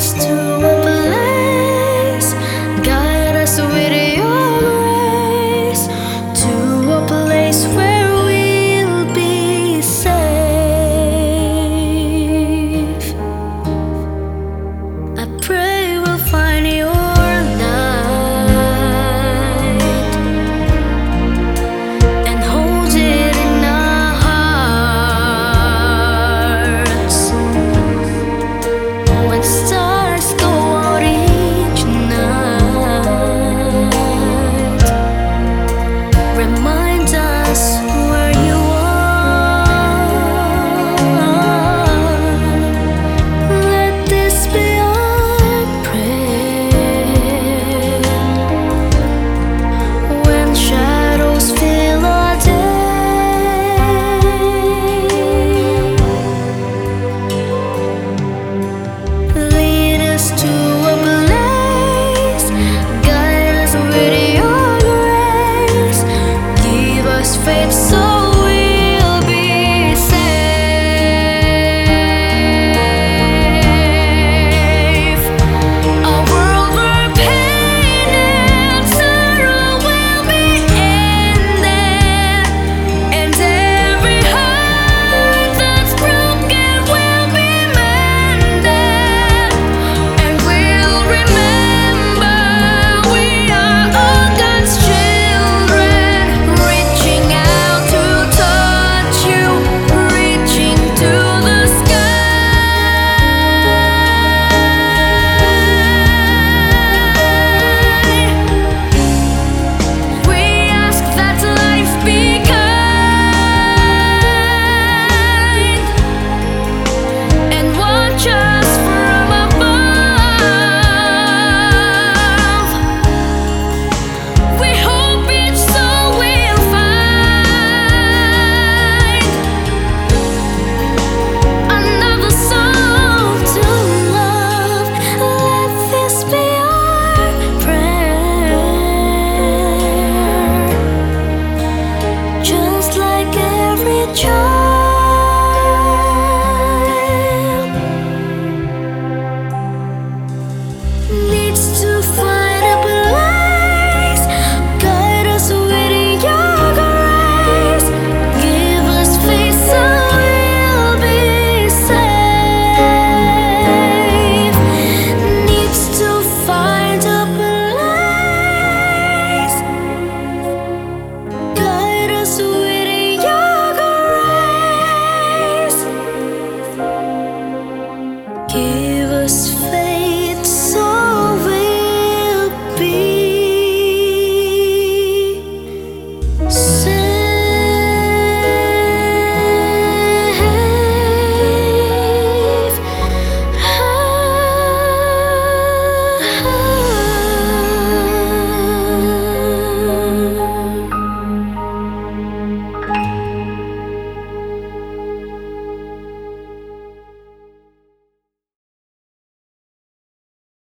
leads to a place. Guide us with your grace to a place where we'll be safe. I pray we'll find your light and hold it in our hearts. When stars go out each night, remind us where you are. Let this be our prayer. When shadows fill our day, lead us to a place. Guide us with your grace. Give us faith so we'll be safe. A world where pain and sorrow will be ended, and every heart that's broken will be mended. And we'll remember we are all God's children, reaching out to touch you, reaching to the sky. We ask that life be kind and watch us from above. We hope each soul will find another soul to love. Let this be our prayer. Just like every child needs to find a place. Guide us with your grace. Give us faith so we'll be safe. Needs to find a place. Guide us with your grace. Give us faith.